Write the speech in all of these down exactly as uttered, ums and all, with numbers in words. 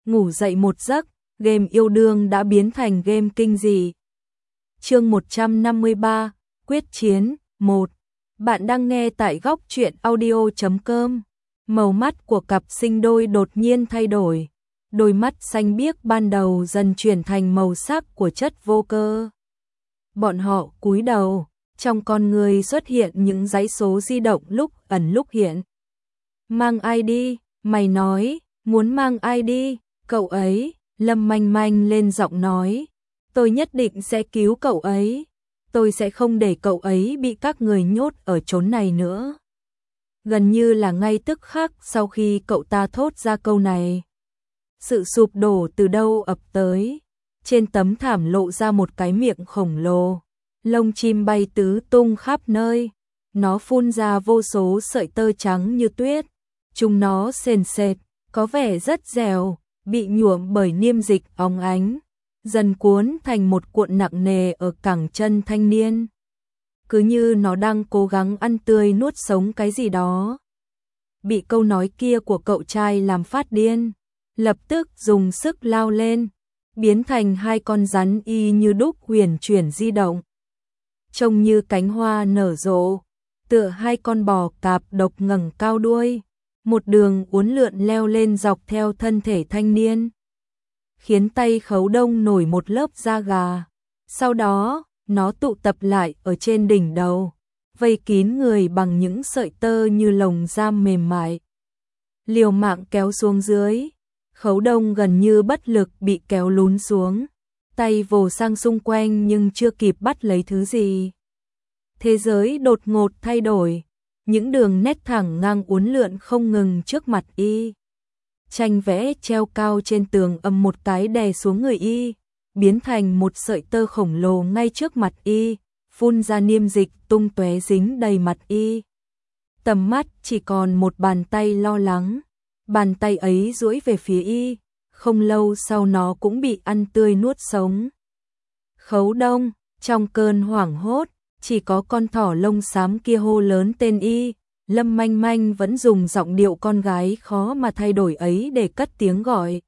ngủ dậy một giấc, game yêu đương đã biến thành game kinh dị. Chương một trăm năm mươi ba, quyết chiến, một. Bạn đang nghe tại góc truyện audio chấm com. Màu mắt của cặp sinh đôi đột nhiên thay đổi. Đôi mắt xanh biếc ban đầu dần chuyển thành màu sắc của chất vô cơ. Bọn họ cúi đầu, trong con người xuất hiện những dãy số di động lúc ẩn lúc hiện. Mang ai đi, mày nói, muốn mang ai đi, cậu ấy, Lâm Manh Manh lên giọng nói. Tôi nhất định sẽ cứu cậu ấy, tôi sẽ không để cậu ấy bị các người nhốt ở chốn này nữa. Gần như là ngay tức khắc sau khi cậu ta thốt ra câu này, sự sụp đổ từ đâu ập tới. Trên tấm thảm lộ ra một cái miệng khổng lồ, lông chim bay tứ tung khắp nơi, nó phun ra vô số sợi tơ trắng như tuyết. Chúng nó sền sệt, có vẻ rất dẻo, bị nhuộm bởi niêm dịch óng ánh, dần cuốn thành một cuộn nặng nề ở cẳng chân thanh niên. Cứ như nó đang cố gắng ăn tươi nuốt sống cái gì đó. Bị câu nói kia của cậu trai làm phát điên, lập tức dùng sức lao lên, biến thành hai con rắn y như đúc huyền chuyển di động. Trông như cánh hoa nở rộ, tựa hai con bò cạp độc ngẩng cao đuôi, một đường uốn lượn leo lên dọc theo thân thể thanh niên, khiến tay Khấu Đông nổi một lớp da gà. Sau đó, nó tụ tập lại ở trên đỉnh đầu, vây kín người bằng những sợi tơ như lồng giam mềm mại. Liều mạng kéo xuống dưới, Khấu Đông gần như bất lực bị kéo lún xuống, tay vồ sang xung quanh nhưng chưa kịp bắt lấy thứ gì. Thế giới đột ngột thay đổi, những đường nét thẳng ngang uốn lượn không ngừng trước mặt y. Tranh vẽ treo cao trên tường ầm một cái đè xuống người y, biến thành một sợi tơ khổng lồ ngay trước mặt y, phun ra niêm dịch tung tóe dính đầy mặt y. Tầm mắt chỉ còn một bàn tay lo lắng, bàn tay ấy duỗi về phía y, không lâu sau nó cũng bị ăn tươi nuốt sống. Khấu Đông, trong cơn hoảng hốt, chỉ có con thỏ lông xám kia hô lớn tên y. Lâm Manh Manh vẫn dùng giọng điệu con gái khó mà thay đổi ấy để cất tiếng gọi.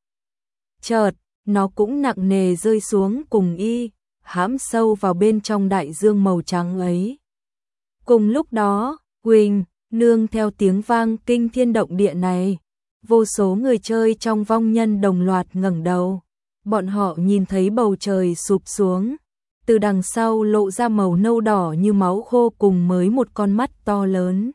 Chợt, nó cũng nặng nề rơi xuống cùng y, hãm sâu vào bên trong đại dương màu trắng ấy. Cùng lúc đó, Huỳnh, nương theo tiếng vang kinh thiên động địa này, vô số người chơi trong vong nhân đồng loạt ngẩng đầu. Bọn họ nhìn thấy bầu trời sụp xuống, từ đằng sau lộ ra màu nâu đỏ như máu khô cùng mới một con mắt to lớn.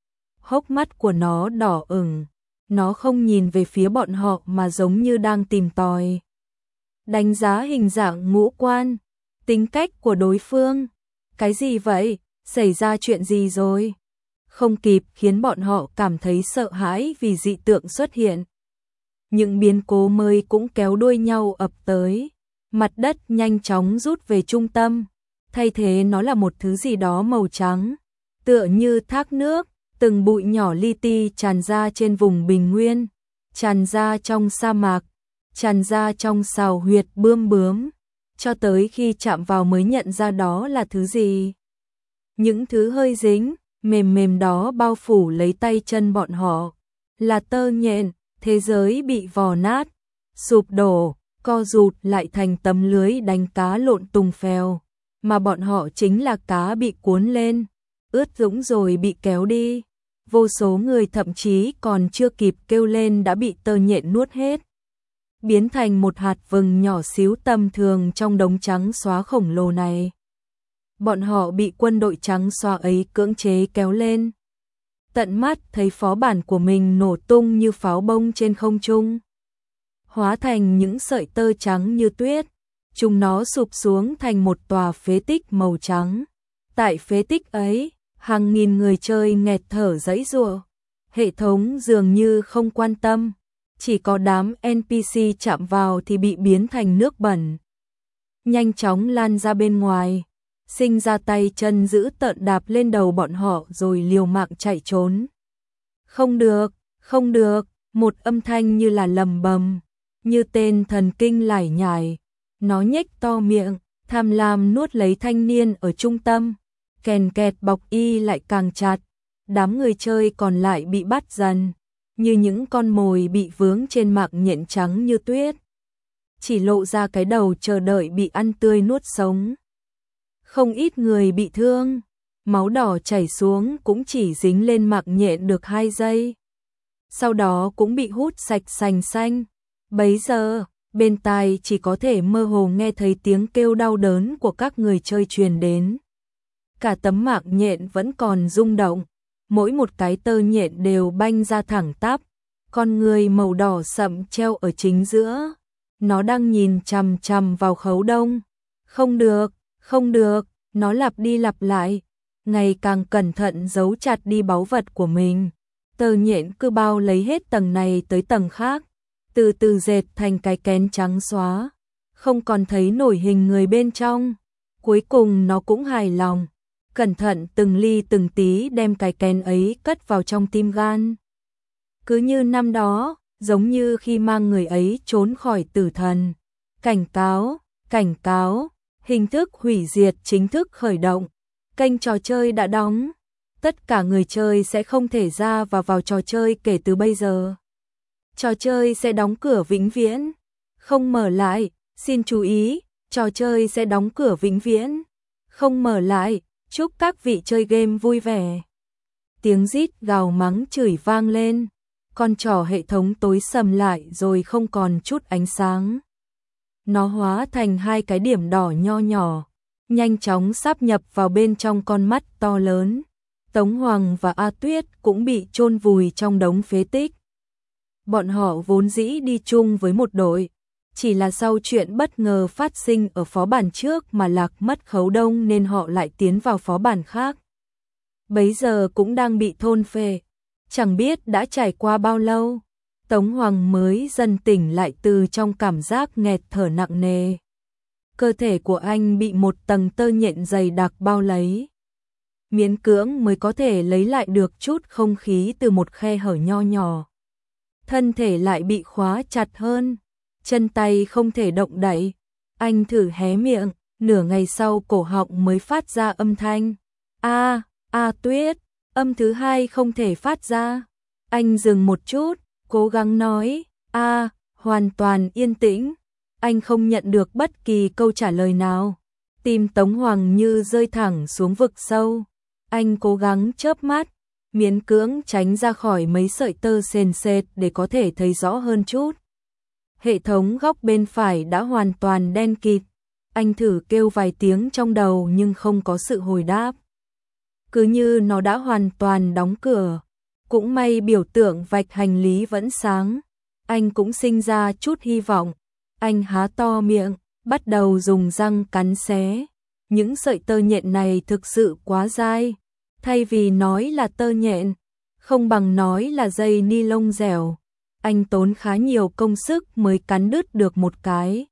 Hốc mắt của nó đỏ ửng, nó không nhìn về phía bọn họ mà giống như đang tìm tòi. Đánh giá hình dạng ngũ quan, tính cách của đối phương. Cái gì vậy? Xảy ra chuyện gì rồi? Không kịp khiến bọn họ cảm thấy sợ hãi vì dị tượng xuất hiện. Những biến cố mới cũng kéo đuôi nhau ập tới. Mặt đất nhanh chóng rút về trung tâm, thay thế nó là một thứ gì đó màu trắng, tựa như thác nước. Từng bụi nhỏ li ti tràn ra trên vùng bình nguyên, tràn ra trong sa mạc, tràn ra trong sào huyệt bươm bướm, cho tới khi chạm vào mới nhận ra đó là thứ gì. Những thứ hơi dính, mềm mềm đó bao phủ lấy tay chân bọn họ, là tơ nhện. Thế giới bị vò nát, sụp đổ, co rụt lại thành tấm lưới đánh cá lộn tung phèo, mà bọn họ chính là cá bị cuốn lên, ướt dũng rồi bị kéo đi. Vô số người thậm chí còn chưa kịp kêu lên đã bị tơ nhện nuốt hết, biến thành một hạt vừng nhỏ xíu tầm thường trong đống trắng xóa khổng lồ này. Bọn họ bị quân đội trắng xóa ấy cưỡng chế kéo lên. Tận mắt thấy phó bản của mình nổ tung như pháo bông trên không trung, hóa thành những sợi tơ trắng như tuyết. Chúng nó sụp xuống thành một tòa phế tích màu trắng. Tại phế tích ấy, hàng nghìn người chơi nghẹt thở giãy giụa. Hệ thống dường như không quan tâm, chỉ có đám en pê xê chạm vào thì bị biến thành nước bẩn, nhanh chóng lan ra bên ngoài, sinh ra tay chân giữ tợn đạp lên đầu bọn họ rồi liều mạng chạy trốn. Không được, không được, một âm thanh như là lầm bầm, như tên thần kinh lải nhải. Nó nhếch to miệng, tham lam nuốt lấy thanh niên ở trung tâm. Kèn kẹt bọc y lại càng chặt, đám người chơi còn lại bị bắt dần, như những con mồi bị vướng trên mạng nhện trắng như tuyết, chỉ lộ ra cái đầu chờ đợi bị ăn tươi nuốt sống. Không ít người bị thương, máu đỏ chảy xuống cũng chỉ dính lên mạng nhện được hai giây. Sau đó cũng bị hút sạch sành xanh. Bấy giờ, bên tai chỉ có thể mơ hồ nghe thấy tiếng kêu đau đớn của các người chơi truyền đến. Cả tấm mạng nhện vẫn còn rung động, mỗi một cái tơ nhện đều banh ra thẳng tắp, con người màu đỏ sậm treo ở chính giữa. Nó đang nhìn chằm chằm vào Khấu Đông. Không được, không được, nó lặp đi lặp lại, ngày càng cẩn thận giấu chặt đi báu vật của mình. Tơ nhện cứ bao lấy hết tầng này tới tầng khác, từ từ dệt thành cái kén trắng xóa, không còn thấy nổi hình người bên trong. Cuối cùng nó cũng hài lòng, cẩn thận từng ly từng tí đem cái kén ấy cất vào trong tim gan. Cứ như năm đó, giống như khi mang người ấy trốn khỏi tử thần. Cảnh cáo, cảnh cáo, hình thức hủy diệt chính thức khởi động. Kênh trò chơi đã đóng. Tất cả người chơi sẽ không thể ra và vào trò chơi kể từ bây giờ. Trò chơi sẽ đóng cửa vĩnh viễn, không mở lại. Xin chú ý, trò chơi sẽ đóng cửa vĩnh viễn, không mở lại. Chúc các vị chơi game vui vẻ. Tiếng rít gào mắng chửi vang lên. Con trỏ hệ thống tối sầm lại rồi không còn chút ánh sáng. Nó hóa thành hai cái điểm đỏ nho nhỏ, nhanh chóng sáp nhập vào bên trong con mắt to lớn. Tống Hoàng và A Tuyết cũng bị chôn vùi trong đống phế tích. Bọn họ vốn dĩ đi chung với một đội, chỉ là sau chuyện bất ngờ phát sinh ở phó bản trước mà lạc mất Khấu Đông nên họ lại tiến vào phó bản khác. Bấy giờ cũng đang bị thôn phệ. Chẳng biết đã trải qua bao lâu, Tống Hoàng mới dần tỉnh lại từ trong cảm giác nghẹt thở nặng nề. Cơ thể của anh bị một tầng tơ nhện dày đặc bao lấy. Miễn cưỡng mới có thể lấy lại được chút không khí từ một khe hở nho nhỏ. Thân thể lại bị khóa chặt hơn, chân tay không thể động đậy. Anh thử hé miệng, nửa ngày sau cổ họng mới phát ra âm thanh. A, A Tuyết. Âm thứ hai không thể phát ra. Anh dừng một chút, cố gắng nói, a, hoàn toàn yên tĩnh. Anh không nhận được bất kỳ câu trả lời nào. Tim Tống Hoàng như rơi thẳng xuống vực sâu. Anh cố gắng chớp mắt, miễn cưỡng tránh ra khỏi mấy sợi tơ sền sệt để có thể thấy rõ hơn chút. Hệ thống góc bên phải đã hoàn toàn đen kịt. Anh thử kêu vài tiếng trong đầu nhưng không có sự hồi đáp. Cứ như nó đã hoàn toàn đóng cửa. Cũng may biểu tượng vạch hành lý vẫn sáng. Anh cũng sinh ra chút hy vọng. Anh há to miệng, bắt đầu dùng răng cắn xé. Những sợi tơ nhện này thực sự quá dai. Thay vì nói là tơ nhện, không bằng nói là dây ni lông dẻo. Anh tốn khá nhiều công sức mới cắn đứt được một cái.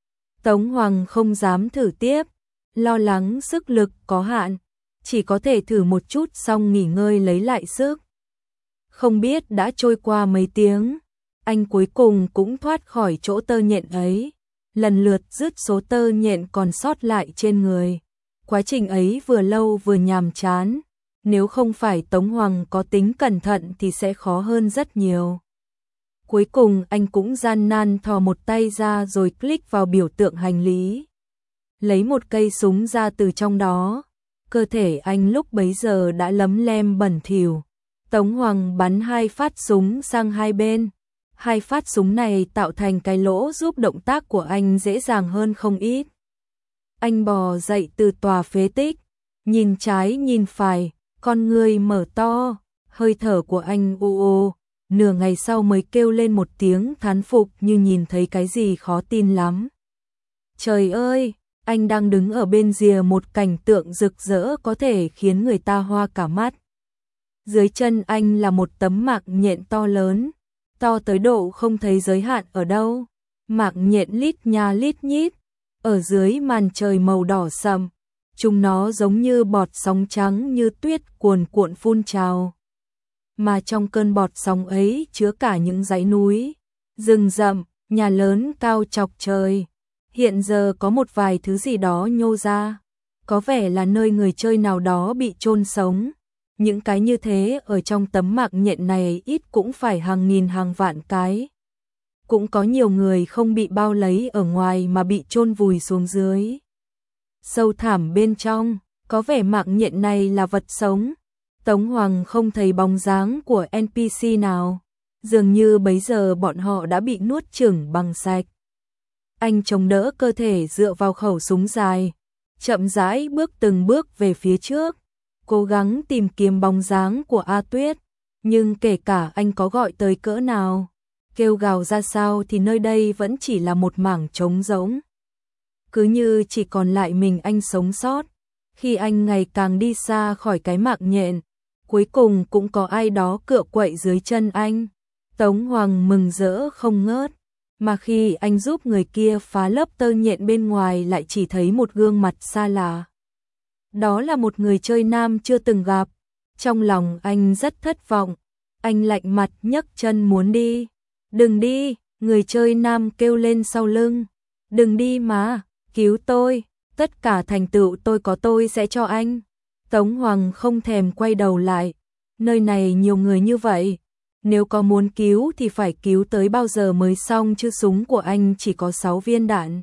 Tống Hoàng không dám thử tiếp, lo lắng sức lực có hạn. Chỉ có thể thử một chút xong nghỉ ngơi lấy lại sức. Không biết đã trôi qua mấy tiếng, anh cuối cùng cũng thoát khỏi chỗ tơ nhện ấy, lần lượt dứt số tơ nhện còn sót lại trên người. Quá trình ấy vừa lâu vừa nhàm chán, nếu không phải Tống Hoàng có tính cẩn thận thì sẽ khó hơn rất nhiều. Cuối cùng anh cũng gian nan thò một tay ra rồi click vào biểu tượng hành lý. Lấy một cây súng ra từ trong đó. Cơ thể anh lúc bấy giờ đã lấm lem bẩn thỉu. Tống Hoàng bắn hai phát súng sang hai bên. Hai phát súng này tạo thành cái lỗ giúp động tác của anh dễ dàng hơn không ít. Anh bò dậy từ tòa phế tích, nhìn trái nhìn phải, con người mở to, hơi thở của anh u u, nửa ngày sau mới kêu lên một tiếng thán phục như nhìn thấy cái gì khó tin lắm. Trời ơi! Anh đang đứng ở bên rìa một cảnh tượng rực rỡ có thể khiến người ta hoa cả mắt. Dưới chân anh là một tấm mạng nhện to lớn, to tới độ không thấy giới hạn ở đâu. Mạng nhện lít nha lít nhít, ở dưới màn trời màu đỏ sậm, chúng nó giống như bọt sóng trắng như tuyết cuồn cuộn phun trào. Mà trong cơn bọt sóng ấy chứa cả những dãy núi, rừng rậm, nhà lớn cao chọc trời. Hiện giờ có một vài thứ gì đó nhô ra, có vẻ là nơi người chơi nào đó bị chôn sống, Những cái như thế ở trong tấm mạng nhện này ít cũng phải hàng nghìn hàng vạn cái. Cũng có nhiều người không bị bao lấy ở ngoài mà bị chôn vùi xuống dưới. Sâu thẳm bên trong, có vẻ mạng nhện này là vật sống. Tống Hoàng không thấy bóng dáng của en pê xê nào. Dường như bấy giờ bọn họ đã bị nuốt chửng bằng sạch. Anh chống đỡ cơ thể dựa vào khẩu súng dài, chậm rãi bước từng bước về phía trước, cố gắng tìm kiếm bóng dáng của A Tuyết, nhưng kể cả anh có gọi tới cỡ nào, kêu gào ra sao thì nơi đây vẫn chỉ là một mảng trống rỗng. Cứ như chỉ còn lại mình anh sống sót, khi anh ngày càng đi xa khỏi cái mạng nhện, cuối cùng cũng có ai đó cựa quậy dưới chân anh. Tống Hoàng mừng rỡ không ngớt, mà khi anh giúp người kia phá lớp tơ nhện bên ngoài lại chỉ thấy một gương mặt xa lạ. Đó là một người chơi nam chưa từng gặp, trong lòng anh rất thất vọng, anh lạnh mặt nhấc chân muốn đi. Đừng đi, người chơi nam kêu lên sau lưng, đừng đi mà, cứu tôi, tất cả thành tựu tôi có tôi sẽ cho anh. Tống Hoàng không thèm quay đầu lại, nơi này nhiều người như vậy. Nếu có muốn cứu thì phải cứu tới bao giờ mới xong chứ súng của anh chỉ có sáu viên đạn.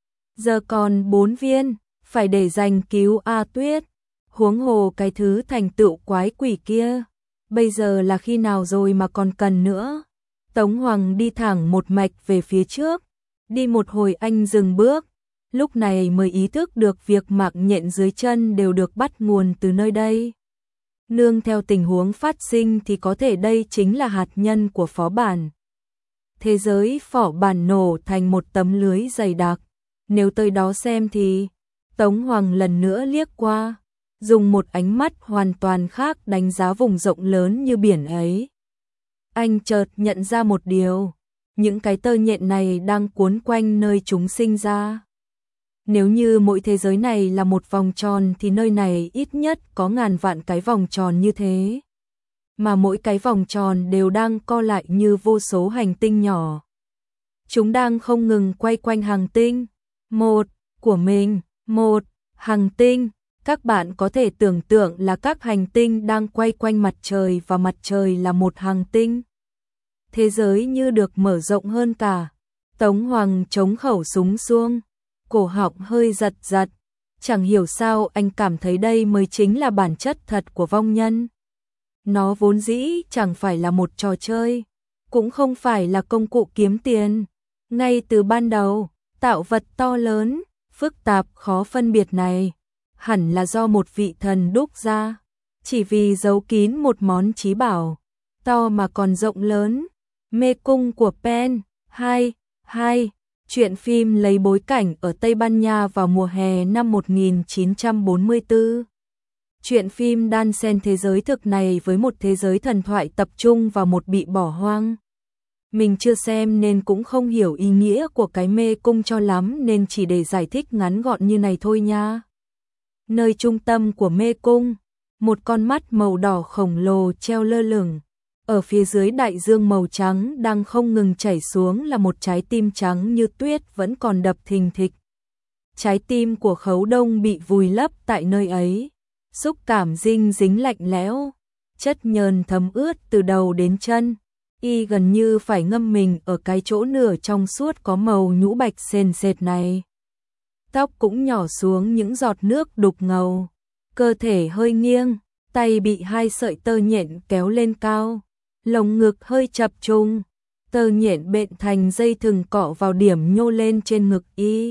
Giờ còn bốn viên, phải để dành cứu A Tuyết. Huống hồ cái thứ thành tựu quái quỷ kia. Bây giờ là khi nào rồi mà còn cần nữa. Tống Hoàng đi thẳng một mạch về phía trước. Đi một hồi anh dừng bước. Lúc này mới ý thức được việc mạng nhện dưới chân đều được bắt nguồn từ nơi đây. Nương theo tình huống phát sinh thì có thể đây chính là hạt nhân của phó bản. Thế giới phỏ bản nổ thành một tấm lưới dày đặc. Nếu tới đó xem thì... Tống Hoàng lần nữa liếc qua, dùng một ánh mắt hoàn toàn khác đánh giá vùng rộng lớn như biển ấy. Anh chợt nhận ra một điều, những cái tơ nhện này đang cuốn quanh nơi chúng sinh ra. Nếu như mỗi thế giới này là một vòng tròn thì nơi này ít nhất có ngàn vạn cái vòng tròn như thế. Mà mỗi cái vòng tròn đều đang co lại như vô số hành tinh nhỏ. Chúng đang không ngừng quay quanh hành tinh. Một, của mình, một, hành tinh. Các bạn có thể tưởng tượng là các hành tinh đang quay quanh mặt trời và mặt trời là một hành tinh. Thế giới như được mở rộng hơn cả. Tống Hoàng chống khẩu súng xuống. Cổ họng hơi giật giật, chẳng hiểu sao anh cảm thấy đây mới chính là bản chất thật của vong nhân. Nó vốn dĩ chẳng phải là một trò chơi, cũng không phải là công cụ kiếm tiền. Ngay từ ban đầu, tạo vật to lớn, phức tạp khó phân biệt này, hẳn là do một vị thần đúc ra, chỉ vì giấu kín một món chí bảo, to mà còn rộng lớn. Mê cung của Pen, hai, hai. Chuyện phim lấy bối cảnh ở Tây Ban Nha vào mùa hè năm một nghìn chín trăm bốn mươi tư. Chuyện phim đan xen thế giới thực này với một thế giới thần thoại tập trung vào một bị bỏ hoang. Mình chưa xem nên cũng không hiểu ý nghĩa của cái mê cung cho lắm nên chỉ để giải thích ngắn gọn như này thôi nha. Nơi trung tâm của mê cung, một con mắt màu đỏ khổng lồ treo lơ lửng. Ở phía dưới đại dương màu trắng đang không ngừng chảy xuống là một trái tim trắng như tuyết vẫn còn đập thình thịch. Trái tim của Khấu Đông bị vùi lấp tại nơi ấy, xúc cảm dinh dính lạnh lẽo, chất nhờn thấm ướt từ đầu đến chân. Y gần như phải ngâm mình ở cái chỗ nửa trong suốt có màu nhũ bạch sền sệt này. Tóc cũng nhỏ xuống những giọt nước đục ngầu, cơ thể hơi nghiêng, tay bị hai sợi tơ nhện kéo lên cao. Lồng ngực hơi chập trùng, tơ nhện bện thành dây thừng cọ vào điểm nhô lên trên ngực y.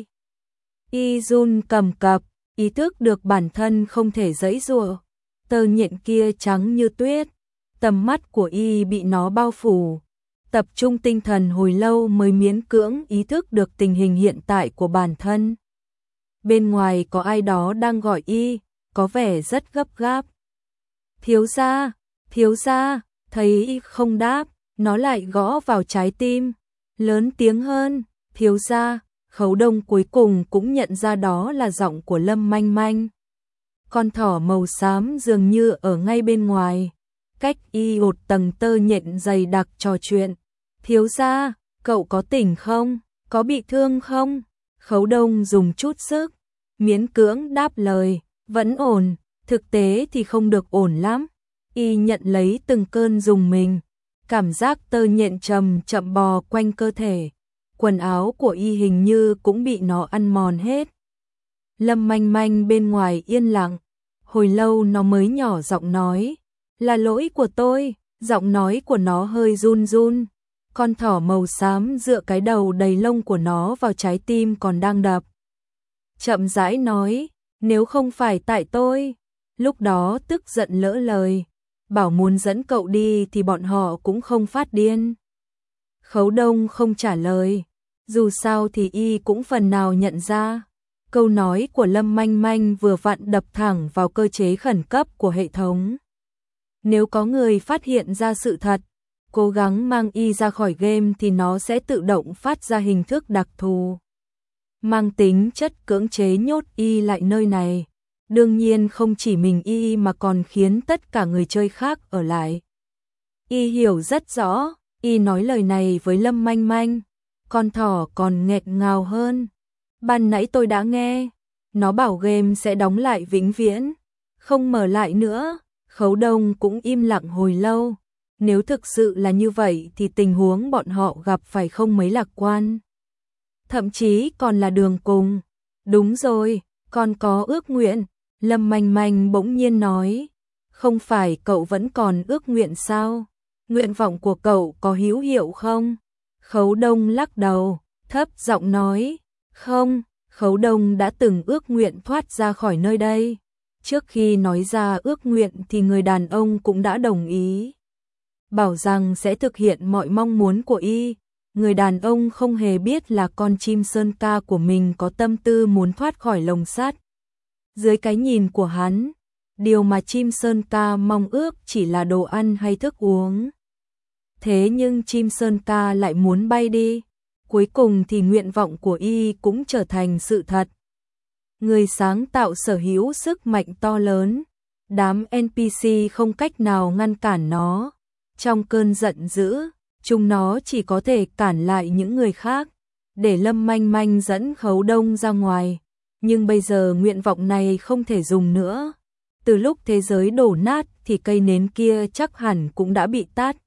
Y run cầm cập, ý thức được bản thân không thể giãy giụa. Tơ nhện kia trắng như tuyết, tầm mắt của y bị nó bao phủ. Tập trung tinh thần hồi lâu mới miễn cưỡng ý thức được tình hình hiện tại của bản thân. Bên ngoài có ai đó đang gọi y, có vẻ rất gấp gáp. Thiếu gia, thiếu gia. Thấy không đáp, nó lại gõ vào trái tim, lớn tiếng hơn, thiếu gia. Khấu Đông cuối cùng cũng nhận ra đó là giọng của Lâm Manh Manh. Con thỏ màu xám dường như ở ngay bên ngoài, cách y một tầng tơ nhện dày đặc trò chuyện. Thiếu gia, cậu có tỉnh không? Có bị thương không? Khấu Đông dùng chút sức, miễn cưỡng đáp lời, vẫn ổn, thực tế thì không được ổn lắm. Y nhận lấy từng cơn rùng mình, cảm giác tơ nhện chậm chậm bò quanh cơ thể, quần áo của Y hình như cũng bị nó ăn mòn hết. Lâm Manh Manh bên ngoài yên lặng, hồi lâu nó mới nhỏ giọng nói, là lỗi của tôi. Giọng nói của nó hơi run run. Con thỏ màu xám dựa cái đầu đầy lông của nó vào trái tim còn đang đập. Chậm rãi nói, nếu không phải tại tôi. Lúc đó tức giận lỡ lời, bảo muốn dẫn cậu đi thì bọn họ cũng không phát điên. Khấu Đông không trả lời, dù sao thì Y cũng phần nào nhận ra. Câu nói của Lâm Manh Manh vừa vặn đập thẳng vào cơ chế khẩn cấp của hệ thống. Nếu có người phát hiện ra sự thật, cố gắng mang Y ra khỏi game thì nó sẽ tự động phát ra hình thức đặc thù, mang tính chất cưỡng chế nhốt Y lại nơi này. Đương nhiên không chỉ mình Y mà còn khiến tất cả người chơi khác ở lại. Y hiểu rất rõ, Y nói lời này với Lâm Manh Manh, con thỏ còn nghẹn ngào hơn. Ban nãy tôi đã nghe, nó bảo game sẽ đóng lại vĩnh viễn, không mở lại nữa. Khấu Đông cũng im lặng hồi lâu. Nếu thực sự là như vậy thì tình huống bọn họ gặp phải không mấy lạc quan. Thậm chí còn là đường cùng. Đúng rồi, con có ước nguyện. Lâm Manh Manh bỗng nhiên nói. Không phải cậu vẫn còn ước nguyện sao? Nguyện vọng của cậu có hữu hiệu không? Khấu Đông lắc đầu, thấp giọng nói. Không, Khấu Đông đã từng ước nguyện thoát ra khỏi nơi đây. Trước khi nói ra ước nguyện thì người đàn ông cũng đã đồng ý, bảo rằng sẽ thực hiện mọi mong muốn của Y. Người đàn ông không hề biết là con chim sơn ca của mình có tâm tư muốn thoát khỏi lồng sắt. Dưới cái nhìn của hắn, điều mà chim sơn ca mong ước chỉ là đồ ăn hay thức uống. Thế nhưng chim sơn ca lại muốn bay đi. Cuối cùng thì nguyện vọng của Y cũng trở thành sự thật. Người sáng tạo sở hữu sức mạnh to lớn, đám en pê xê không cách nào ngăn cản nó. Trong cơn giận dữ, chúng nó chỉ có thể cản lại những người khác, để Lâm Manh Manh dẫn Khấu Đông ra ngoài. Nhưng bây giờ nguyện vọng này không thể dùng nữa. Từ lúc thế giới đổ nát thì cây nến kia chắc hẳn cũng đã bị tắt.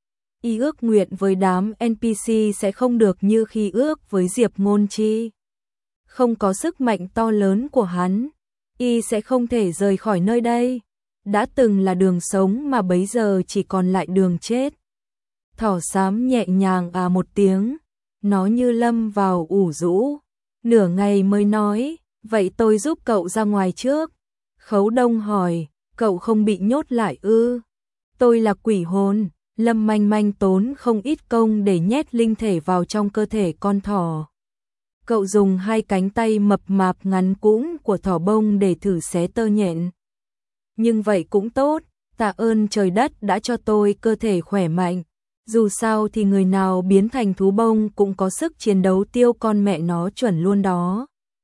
Y ước nguyện với đám en pê xê sẽ không được như khi ước với Diệp Ngôn Chi. Không có sức mạnh to lớn của hắn, Y sẽ không thể rời khỏi nơi đây. Đã từng là đường sống mà bấy giờ chỉ còn lại đường chết. Thỏ xám nhẹ nhàng à một tiếng, nó như lâm vào ủ rũ. Nửa ngày mới nói, vậy tôi giúp cậu ra ngoài trước. Khấu Đông hỏi, cậu không bị nhốt lại ư? Tôi là quỷ hồn. Lâm Manh Manh tốn không ít công để nhét linh thể vào trong cơ thể con thỏ. Cậu dùng hai cánh tay mập mạp ngắn cũn của thỏ bông để thử xé tơ nhện. Nhưng vậy cũng tốt, tạ ơn trời đất đã cho tôi cơ thể khỏe mạnh. Dù sao thì người nào biến thành thú bông cũng có sức chiến đấu tiêu con mẹ nó chuẩn luôn đó.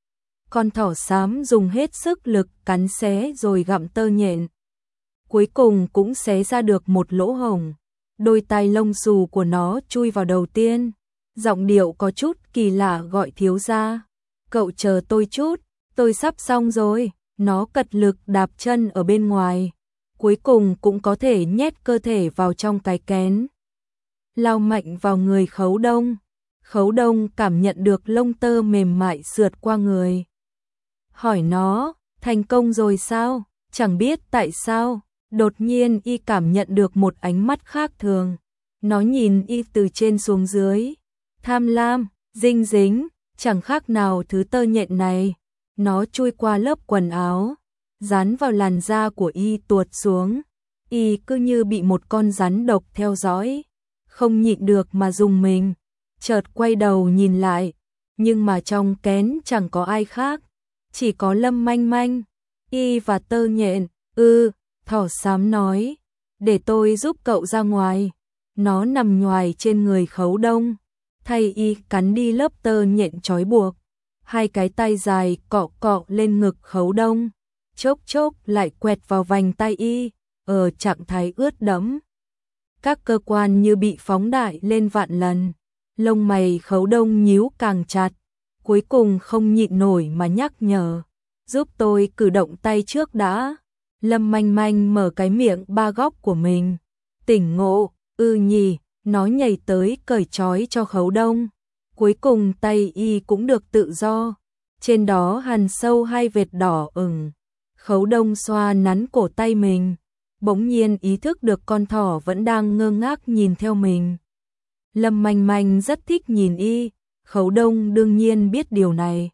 Con thỏ xám dùng hết sức lực cắn xé rồi gặm tơ nhện. Cuối cùng cũng xé ra được một lỗ hổng. Đôi tai lông xù của nó chui vào đầu tiên. Giọng điệu có chút kỳ lạ gọi thiếu gia. Cậu chờ tôi chút, tôi sắp xong rồi. Nó cật lực đạp chân ở bên ngoài. Cuối cùng cũng có thể nhét cơ thể vào trong cái kén. Lao mạnh vào người Khấu Đông. Khấu Đông cảm nhận được lông tơ mềm mại sượt qua người. Hỏi nó, thành công rồi sao? Chẳng biết tại sao. Đột nhiên Y cảm nhận được một ánh mắt khác thường. Nó nhìn Y từ trên xuống dưới. Tham lam, dinh dính, chẳng khác nào thứ tơ nhện này. Nó chui qua lớp quần áo, dán vào làn da của Y tuột xuống. Y cứ như bị một con rắn độc theo dõi. Không nhịn được mà rùng mình. Chợt quay đầu nhìn lại. Nhưng mà trong kén chẳng có ai khác. Chỉ có Lâm Manh Manh, Y và tơ nhện. Ư, thỏ xám nói. Để tôi giúp cậu ra ngoài. Nó nằm nhoài trên người Khấu Đông. Thay Y cắn đi lớp tơ nhện trói buộc. Hai cái tay dài cọ cọ lên ngực Khấu Đông. Chốc chốc lại quẹt vào vành tay Y. Ở trạng thái ướt đẫm. Các cơ quan như bị phóng đại lên vạn lần. Lông mày Khấu Đông nhíu càng chặt. Cuối cùng không nhịn nổi mà nhắc nhở. Giúp tôi cử động tay trước đã. Lâm Manh Manh mở cái miệng ba góc của mình. Tỉnh ngộ, ư nhỉ, nó nhảy tới cởi trói cho Khấu Đông. Cuối cùng tay y cũng được tự do. Trên đó hằn sâu hai vệt đỏ ửng. Khấu Đông xoa nắn cổ tay mình. Bỗng nhiên ý thức được con thỏ vẫn đang ngơ ngác nhìn theo mình. Lâm Manh Manh rất thích nhìn y. Khấu Đông đương nhiên biết điều này.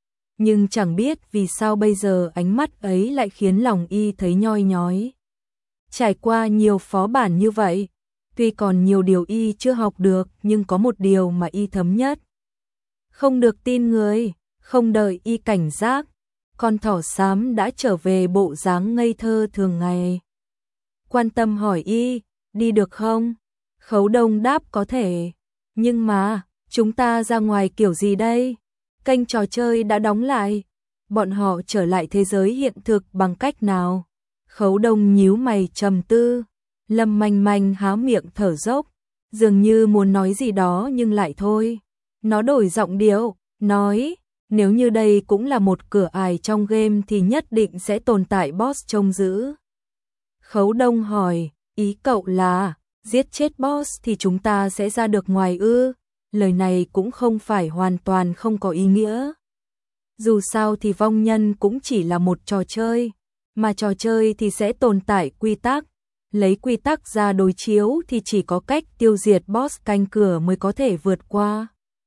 Nhưng chẳng biết vì sao bây giờ ánh mắt ấy lại khiến lòng y thấy nhoi nhói. Trải qua nhiều phó bản như vậy, tuy còn nhiều điều y chưa học được nhưng có một điều mà y thấm nhất. Không được tin người, không đợi y cảnh giác, con thỏ xám đã trở về bộ dáng ngây thơ thường ngày. Quan tâm hỏi y, đi được không? Khấu Đông đáp có thể, nhưng mà, chúng ta ra ngoài kiểu gì đây? Kênh trò chơi đã đóng lại, bọn họ trở lại thế giới hiện thực bằng cách nào? Khấu Đông nhíu mày trầm tư, Lâm Manh Manh há miệng thở dốc, dường như muốn nói gì đó nhưng lại thôi. Nó đổi giọng điệu, nói, nếu như đây cũng là một cửa ải trong game thì nhất định sẽ tồn tại boss trông giữ. Khấu Đông hỏi, ý cậu là, giết chết boss thì chúng ta sẽ ra được ngoài ư? Lời này cũng không phải hoàn toàn không có ý nghĩa. Dù sao thì vong nhân cũng chỉ là một trò chơi, mà trò chơi thì sẽ tồn tại quy tắc. Lấy quy tắc ra đối chiếu thì chỉ có cách tiêu diệt boss canh cửa mới có thể vượt qua.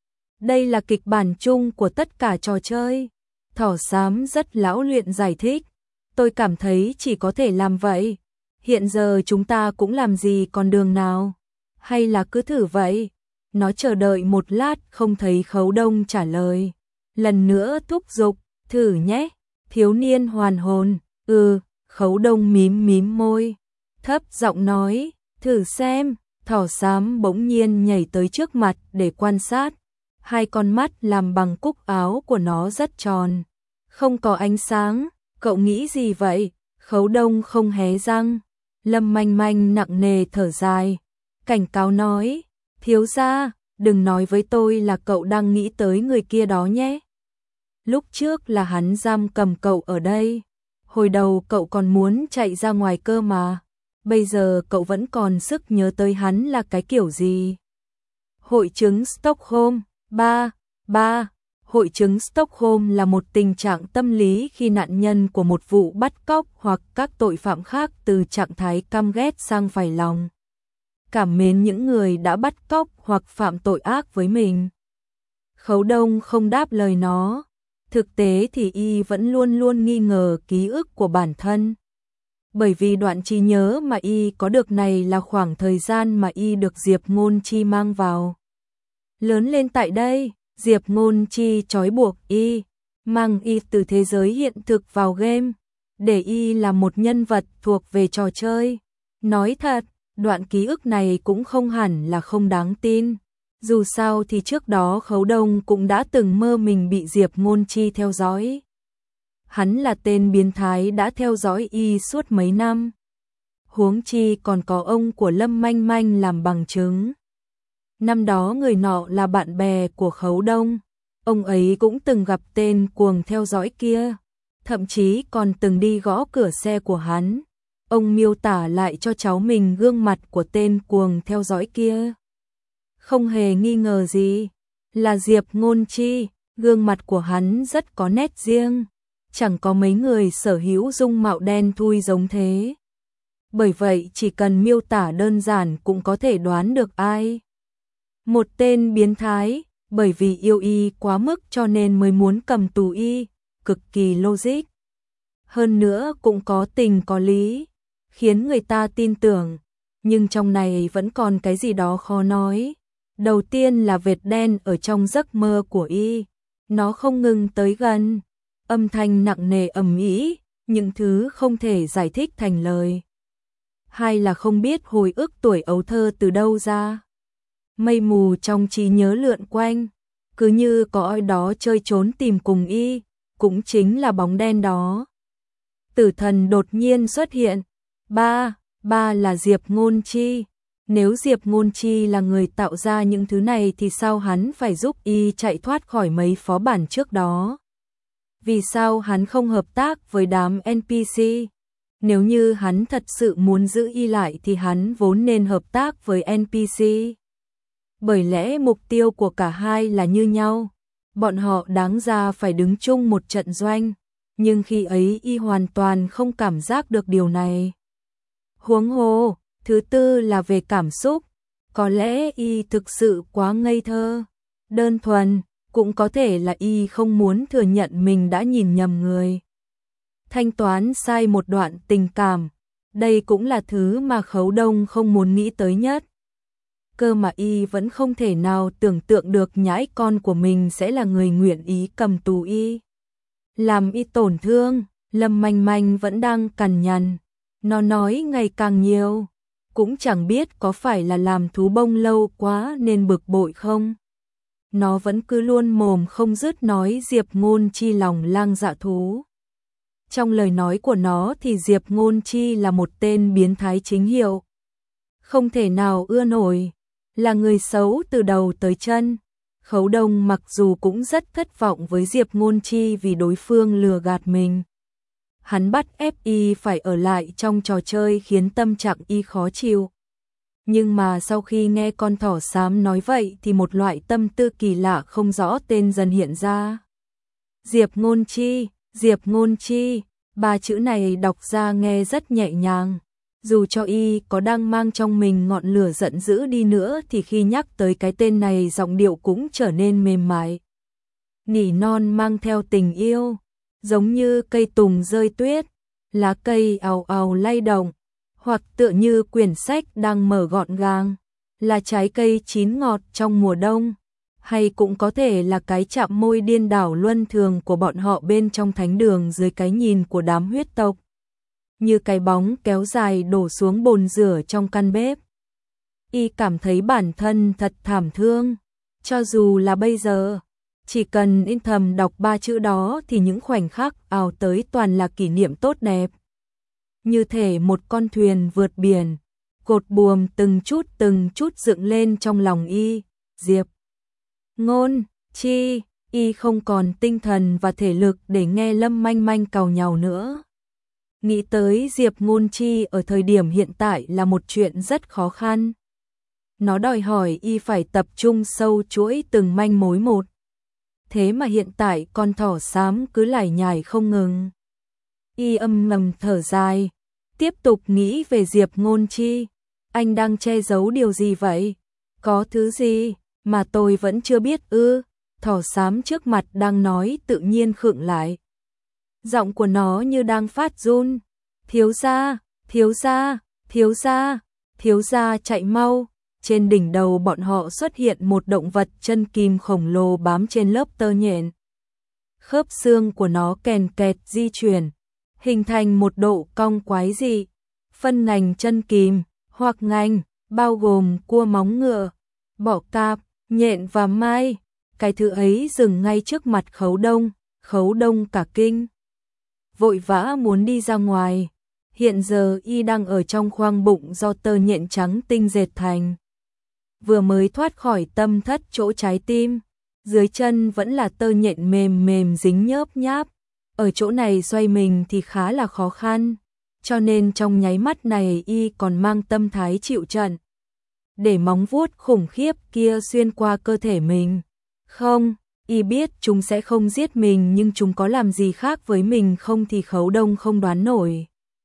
Đây là kịch bản chung của tất cả trò chơi. Thỏ xám rất lão luyện giải thích. Tôi cảm thấy chỉ có thể làm vậy. Hiện giờ chúng ta cũng làm gì còn đường nào? Hay là cứ thử vậy? Nó chờ đợi một lát không thấy Khấu Đông trả lời. Lần nữa thúc giục, thử nhé. Thiếu niên hoàn hồn, ừ, Khấu Đông mím mím môi. Thấp giọng nói, thử xem. Thỏ xám bỗng nhiên nhảy tới trước mặt để quan sát. Hai con mắt làm bằng cúc áo của nó rất tròn. Không có ánh sáng, cậu nghĩ gì vậy? Khấu Đông không hé răng. Lâm Manh Manh nặng nề thở dài. Cảnh cáo nói, thiếu gia, đừng nói với tôi là cậu đang nghĩ tới người kia đó nhé. Lúc trước là hắn giam cầm cậu ở đây. Hồi đầu cậu còn muốn chạy ra ngoài cơ mà. Bây giờ cậu vẫn còn sức nhớ tới hắn là cái kiểu gì. Hội chứng Stockholm. ba. ba. Hội chứng Stockholm là một tình trạng tâm lý khi nạn nhân của một vụ bắt cóc hoặc các tội phạm khác từ trạng thái căm ghét sang phảy lòng. Cảm mến những người đã bắt cóc hoặc phạm tội ác với mình. Khấu Đông không đáp lời nó. Thực tế thì y vẫn luôn luôn nghi ngờ ký ức của bản thân. Bởi vì đoạn trí nhớ mà y có được này là khoảng thời gian mà y được Diệp Ngôn Chi mang vào. Lớn lên tại đây, Diệp Ngôn Chi trói buộc y, mang y từ thế giới hiện thực vào game, để y là một nhân vật thuộc về trò chơi. Nói thật, đoạn ký ức này cũng không hẳn là không đáng tin. Dù sao thì trước đó Khấu Đông cũng đã từng mơ mình bị Diệp Ngôn Chi theo dõi. Hắn là tên biến thái đã theo dõi y suốt mấy năm. Huống chi còn có ông của Lâm Manh Manh làm bằng chứng. Năm đó người nọ là bạn bè của Khấu Đông. Ông ấy cũng từng gặp tên cuồng theo dõi kia. Thậm chí còn từng đi gõ cửa xe của hắn. Ông miêu tả lại cho cháu mình gương mặt của tên cuồng theo dõi kia. Không hề nghi ngờ gì. Là Diệp Ngôn Chi. Gương mặt của hắn rất có nét riêng. Chẳng có mấy người sở hữu dung mạo đen thui giống thế. Bởi vậy chỉ cần miêu tả đơn giản cũng có thể đoán được ai. Một tên biến thái, bởi vì yêu y quá mức cho nên mới muốn cầm tù y, cực kỳ logic. Hơn nữa cũng có tình có lý, khiến người ta tin tưởng, nhưng trong này vẫn còn cái gì đó khó nói. Đầu tiên là vệt đen ở trong giấc mơ của y, nó không ngừng tới gần, âm thanh nặng nề ầm ĩ, những thứ không thể giải thích thành lời. Hai là không biết hồi ức tuổi ấu thơ từ đâu ra. Mây mù trong trí nhớ lượn quanh, cứ như có ai đó chơi trốn tìm cùng y, cũng chính là bóng đen đó. Tử thần đột nhiên xuất hiện. Ba, ba là Diệp Ngôn Chi. Nếu Diệp Ngôn Chi là người tạo ra những thứ này thì sao hắn phải giúp y chạy thoát khỏi mấy phó bản trước đó? Vì sao hắn không hợp tác với đám en pê xê? Nếu như hắn thật sự muốn giữ y lại thì hắn vốn nên hợp tác với en pê xê. Bởi lẽ mục tiêu của cả hai là như nhau, bọn họ đáng ra phải đứng chung một trận doanh, nhưng khi ấy y hoàn toàn không cảm giác được điều này. Huống hồ, thứ tư là về cảm xúc, có lẽ y thực sự quá ngây thơ, đơn thuần, cũng có thể là y không muốn thừa nhận mình đã nhìn nhầm người. Thanh toán sai một đoạn tình cảm, đây cũng là thứ mà Khấu Đông không muốn nghĩ tới nhất. Cơ mà y vẫn không thể nào tưởng tượng được nhãi con của mình sẽ là người nguyện ý cầm tù y. Làm y tổn thương, Lâm Manh Manh vẫn đang cằn nhằn, nó nói ngày càng nhiều, cũng chẳng biết có phải là làm thú bông lâu quá nên bực bội không. Nó vẫn cứ luôn mồm không dứt nói Diệp Ngôn Chi lòng lang dạ thú. Trong lời nói của nó thì Diệp Ngôn Chi là một tên biến thái chính hiệu. Không thể nào ưa nổi, là người xấu từ đầu tới chân. Khấu Đông mặc dù cũng rất thất vọng với Diệp Ngôn Chi vì đối phương lừa gạt mình. Hắn bắt ép y phải ở lại trong trò chơi khiến tâm trạng y khó chịu. Nhưng mà sau khi nghe con thỏ xám nói vậy thì một loại tâm tư kỳ lạ không rõ tên dần hiện ra. Diệp Ngôn Chi, Diệp Ngôn Chi, ba chữ này đọc ra nghe rất nhẹ nhàng. Dù cho y có đang mang trong mình ngọn lửa giận dữ đi nữa thì khi nhắc tới cái tên này giọng điệu cũng trở nên mềm mại. Nỉ non mang theo tình yêu, giống như cây tùng rơi tuyết, lá cây ào ào lay động, hoặc tựa như quyển sách đang mở gọn gàng, là trái cây chín ngọt trong mùa đông, hay cũng có thể là cái chạm môi điên đảo luân thường của bọn họ bên trong thánh đường dưới cái nhìn của đám huyết tộc. Như cái bóng kéo dài đổ xuống bồn rửa trong căn bếp. Y cảm thấy bản thân thật thảm thương, cho dù là bây giờ, chỉ cần in thầm đọc ba chữ đó thì những khoảnh khắc ào tới toàn là kỷ niệm tốt đẹp. Như thể một con thuyền vượt biển, cột buồm từng chút từng chút dựng lên trong lòng y. Diệp Ngôn Chi, y không còn tinh thần và thể lực để nghe Lâm Manh Manh càu nhàu nữa. Nghĩ tới Diệp Ngôn Chi ở thời điểm hiện tại là một chuyện rất khó khăn. Nó đòi hỏi y phải tập trung sâu chuỗi từng manh mối một. Thế mà hiện tại con thỏ xám cứ lải nhải không ngừng. Y âm ngầm thở dài, tiếp tục nghĩ về Diệp Ngôn Chi. Anh đang che giấu điều gì vậy? Có thứ gì mà tôi vẫn chưa biết ư? Thỏ xám trước mặt đang nói tự nhiên khựng lại. Giọng của nó như đang phát run. Thiếu gia, thiếu gia, thiếu gia, thiếu gia chạy mau. Trên đỉnh đầu bọn họ xuất hiện một động vật chân kim khổng lồ bám trên lớp tơ nhện. Khớp xương của nó kèn kẹt di chuyển, hình thành một độ cong quái dị. Phân ngành chân kim, hoặc ngành, bao gồm cua móng ngựa, bọ cạp, nhện và mai. Cái thứ ấy dừng ngay trước mặt Khấu Đông, Khấu Đông cả kinh. Vội vã muốn đi ra ngoài. Hiện giờ y đang ở trong khoang bụng do tơ nhện trắng tinh dệt thành. Vừa mới thoát khỏi tâm thất chỗ trái tim, dưới chân vẫn là tơ nhện mềm mềm dính nhớp nháp. Ở chỗ này xoay mình thì khá là khó khăn, cho nên trong nháy mắt này y còn mang tâm thái chịu trận. Để móng vuốt khủng khiếp kia xuyên qua cơ thể mình. Không, y biết chúng sẽ không giết mình, nhưng chúng có làm gì khác với mình không thì Khấu Đông không đoán nổi.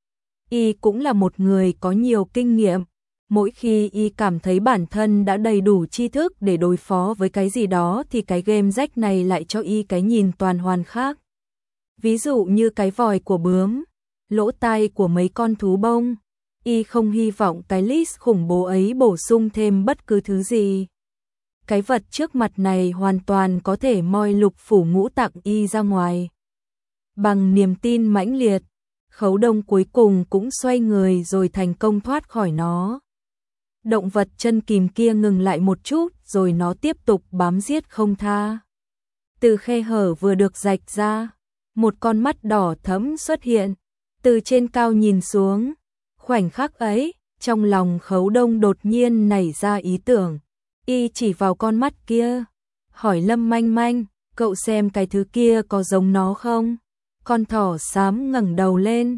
Y cũng là một người có nhiều kinh nghiệm. Mỗi khi y cảm thấy bản thân đã đầy đủ tri thức để đối phó với cái gì đó thì cái game rách này lại cho y cái nhìn toàn hoàn khác. Ví dụ như cái vòi của bướm, lỗ tai của mấy con thú bông. Y không hy vọng cái list khủng bố ấy bổ sung thêm bất cứ thứ gì. Cái vật trước mặt này hoàn toàn có thể moi lục phủ ngũ tạng y ra ngoài. Bằng niềm tin mãnh liệt, Khấu Đông cuối cùng cũng xoay người rồi thành công thoát khỏi nó. Động vật chân kìm kia ngừng lại một chút rồi nó tiếp tục bám giết không tha. Từ khe hở vừa được rạch ra, một con mắt đỏ thẫm xuất hiện, từ trên cao nhìn xuống. Khoảnh khắc ấy, trong lòng Khấu Đông đột nhiên nảy ra ý tưởng. Y chỉ vào con mắt kia, hỏi Lâm Manh Manh, cậu xem cái thứ kia có giống nó không? Con thỏ xám ngẩng đầu lên,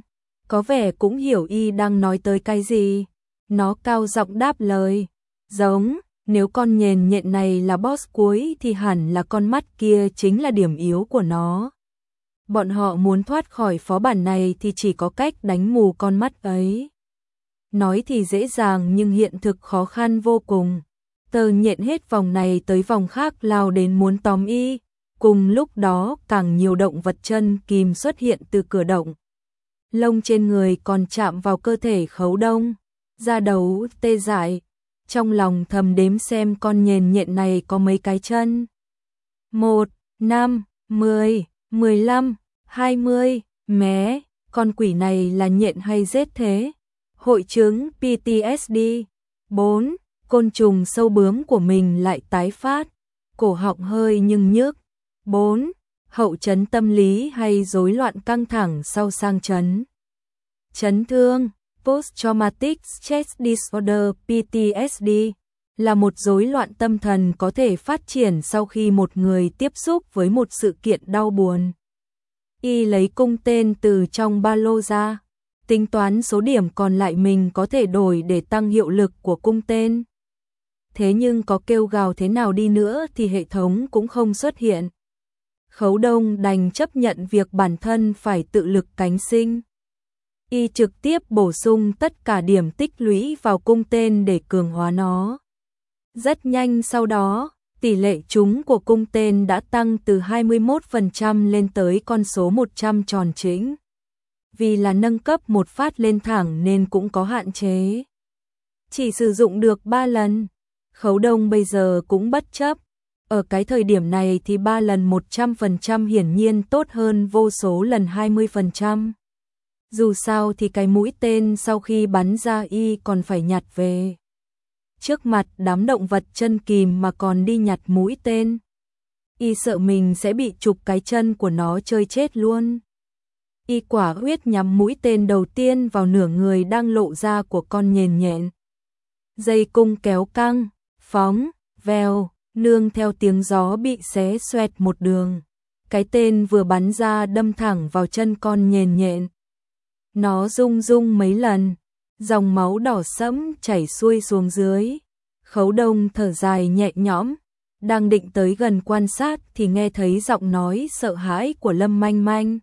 có vẻ cũng hiểu y đang nói tới cái gì. Nó cao giọng đáp lời, giống, nếu con nhện nhện này là boss cuối thì hẳn là con mắt kia chính là điểm yếu của nó. Bọn họ muốn thoát khỏi phó bản này thì chỉ có cách đánh mù con mắt ấy. Nói thì dễ dàng nhưng hiện thực khó khăn vô cùng. Tơ nhện hết vòng này tới vòng khác lao đến muốn tóm y. Cùng lúc đó càng nhiều động vật chân kìm xuất hiện từ cửa động. Lông trên người còn chạm vào cơ thể Khấu Đông. Da đầu tê dại. Trong lòng thầm đếm xem con nhện nhện này có mấy cái chân. Một, năm, mười, mười lăm, hai mươi, mé, con quỷ này là nhện hay rết thế? Hội chứng pê tê ét đê. Bốn, côn trùng sâu bướm của mình lại tái phát, cổ họng hơi nhưng nhức. Bốn, hậu chấn tâm lý hay rối loạn căng thẳng sau sang chấn. Chấn thương, Post-Traumatic Stress Disorder pê tê ét đê, là một rối loạn tâm thần có thể phát triển sau khi một người tiếp xúc với một sự kiện đau buồn. Y lấy cung tên từ trong ba lô ra, tính toán số điểm còn lại mình có thể đổi để tăng hiệu lực của cung tên. Thế nhưng có kêu gào thế nào đi nữa thì hệ thống cũng không xuất hiện. Khấu Đông đành chấp nhận việc bản thân phải tự lực cánh sinh. Y trực tiếp bổ sung tất cả điểm tích lũy vào cung tên để cường hóa nó. Rất nhanh sau đó, tỷ lệ trúng của cung tên đã tăng từ hai mươi mốt phần trăm lên tới con số một trăm tròn chỉnh. Vì là nâng cấp một phát lên thẳng nên cũng có hạn chế. Chỉ sử dụng được ba lần. Khấu Đông bây giờ cũng bất chấp. Ở cái thời điểm này thì ba lần một trăm phần trăm hiển nhiên tốt hơn vô số lần hai mươi phần trăm. Dù sao thì cái mũi tên sau khi bắn ra y còn phải nhặt về. Trước mặt đám động vật chân kìm mà còn đi nhặt mũi tên. Y sợ mình sẽ bị chụp cái chân của nó chơi chết luôn. Y quả quyết nhắm mũi tên đầu tiên vào nửa người đang lộ ra của con nhện nhện. Dây cung kéo căng, phóng, vèo, nương theo tiếng gió bị xé xoẹt một đường. Cái tên vừa bắn ra đâm thẳng vào chân con nhện nhện. Nó rung rung mấy lần, dòng máu đỏ sẫm chảy xuôi xuống dưới. Khấu Đông thở dài nhẹ nhõm, đang định tới gần quan sát thì nghe thấy giọng nói sợ hãi của Lâm Manh Manh.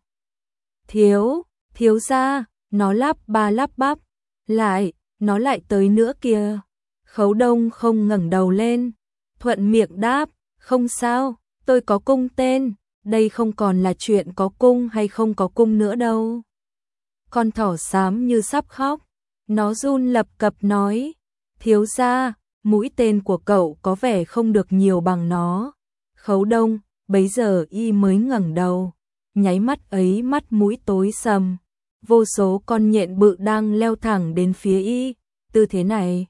Thiếu, thiếu gia, nó lắp ba lắp bắp, lại, nó lại tới nữa kìa. Khấu Đông không ngẩng đầu lên, thuận miệng đáp, không sao, tôi có cung tên, đây không còn là chuyện có cung hay không có cung nữa đâu. Con thỏ xám như sắp khóc, nó run lập cập nói, thiếu gia, mũi tên của cậu có vẻ không được nhiều bằng nó. Khấu Đông, bấy giờ y mới ngẩng đầu, nháy mắt ấy mắt mũi tối sầm, vô số con nhện bự đang leo thẳng đến phía y, tư thế này.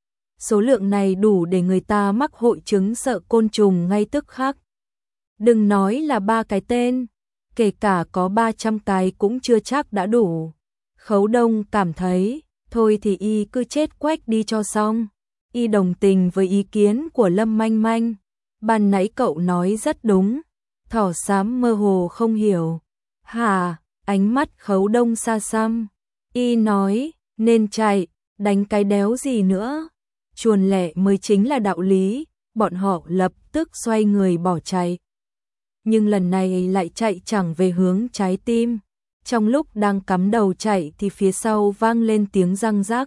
Số lượng này đủ để người ta mắc hội chứng sợ côn trùng ngay tức khắc. Đừng nói là ba cái tên, kể cả có ba trăm cái cũng chưa chắc đã đủ. Khấu Đông cảm thấy, thôi thì y cứ chết quách đi cho xong. Y đồng tình với ý kiến của Lâm Manh Manh. Ban nãy cậu nói rất đúng. Thỏ xám mơ hồ không hiểu. Hả, ánh mắt Khấu Đông xa xăm. Y nói, nên chạy, đánh cái đéo gì nữa. Chuồn lẹ mới chính là đạo lý. Bọn họ lập tức xoay người bỏ chạy. Nhưng lần này lại chạy chẳng về hướng trái tim. Trong lúc đang cắm đầu chạy thì phía sau vang lên tiếng răng rắc.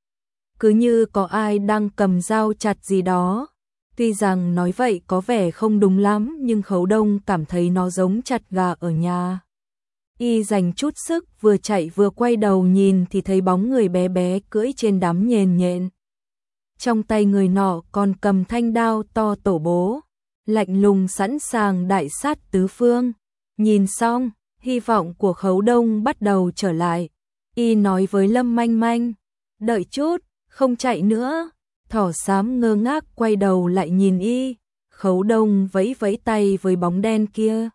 Cứ như có ai đang cầm dao chặt gì đó. Tuy rằng nói vậy có vẻ không đúng lắm nhưng Khấu Đông cảm thấy nó giống chặt gà ở nhà. Y dành chút sức vừa chạy vừa quay đầu nhìn thì thấy bóng người bé bé cưỡi trên đám nhện nhện. Trong tay người nọ còn cầm thanh đao to tổ bố, lạnh lùng sẵn sàng đại sát tứ phương. Nhìn xong, hy vọng của Khấu Đông bắt đầu trở lại. Y nói với Lâm Manh Manh, đợi chút, không chạy nữa. Thỏ xám ngơ ngác quay đầu lại nhìn y. Khấu Đông vẫy vẫy tay với bóng đen kia.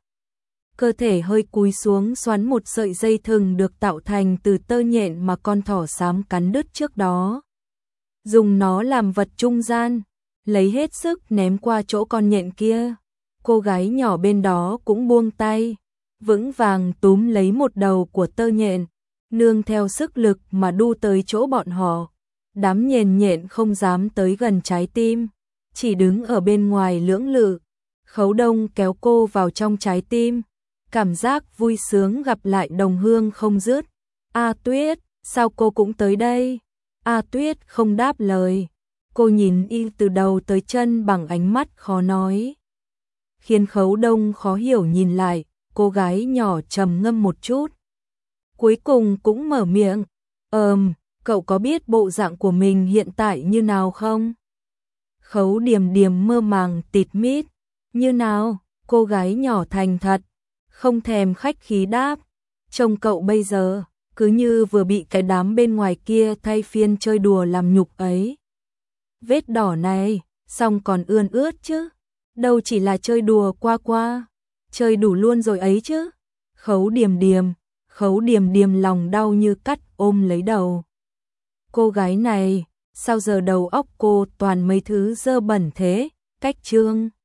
Cơ thể hơi cúi xuống xoắn một sợi dây thừng được tạo thành từ tơ nhện mà con thỏ xám cắn đứt trước đó. Dùng nó làm vật trung gian, lấy hết sức ném qua chỗ con nhện kia. Cô gái nhỏ bên đó cũng buông tay, vững vàng túm lấy một đầu của tơ nhện, nương theo sức lực mà đu tới chỗ bọn họ. Đám nhền nhện không dám tới gần trái tim, chỉ đứng ở bên ngoài lưỡng lự. Khấu Đông kéo cô vào trong trái tim, cảm giác vui sướng gặp lại đồng hương không dứt. A Tuyết, sao cô cũng tới đây? A Tuyết không đáp lời, cô nhìn y từ đầu tới chân bằng ánh mắt khó nói. Khiến Khấu Đông khó hiểu nhìn lại, cô gái nhỏ trầm ngâm một chút. Cuối cùng cũng mở miệng, ờm, cậu có biết bộ dạng của mình hiện tại như nào không? Khấu Điềm Điềm mơ màng tịt mít, như nào? Cô gái nhỏ thành thật, không thèm khách khí đáp, trông cậu bây giờ, cứ như vừa bị cái đám bên ngoài kia thay phiên chơi đùa làm nhục ấy. Vết đỏ này, xong còn ươn ướt chứ, đâu chỉ là chơi đùa qua qua, chơi đủ luôn rồi ấy chứ. Khấu Điềm Điềm, Khấu Điềm Điềm lòng đau như cắt ôm lấy đầu. Cô gái này, sao giờ đầu óc cô toàn mấy thứ dơ bẩn thế, cách trương.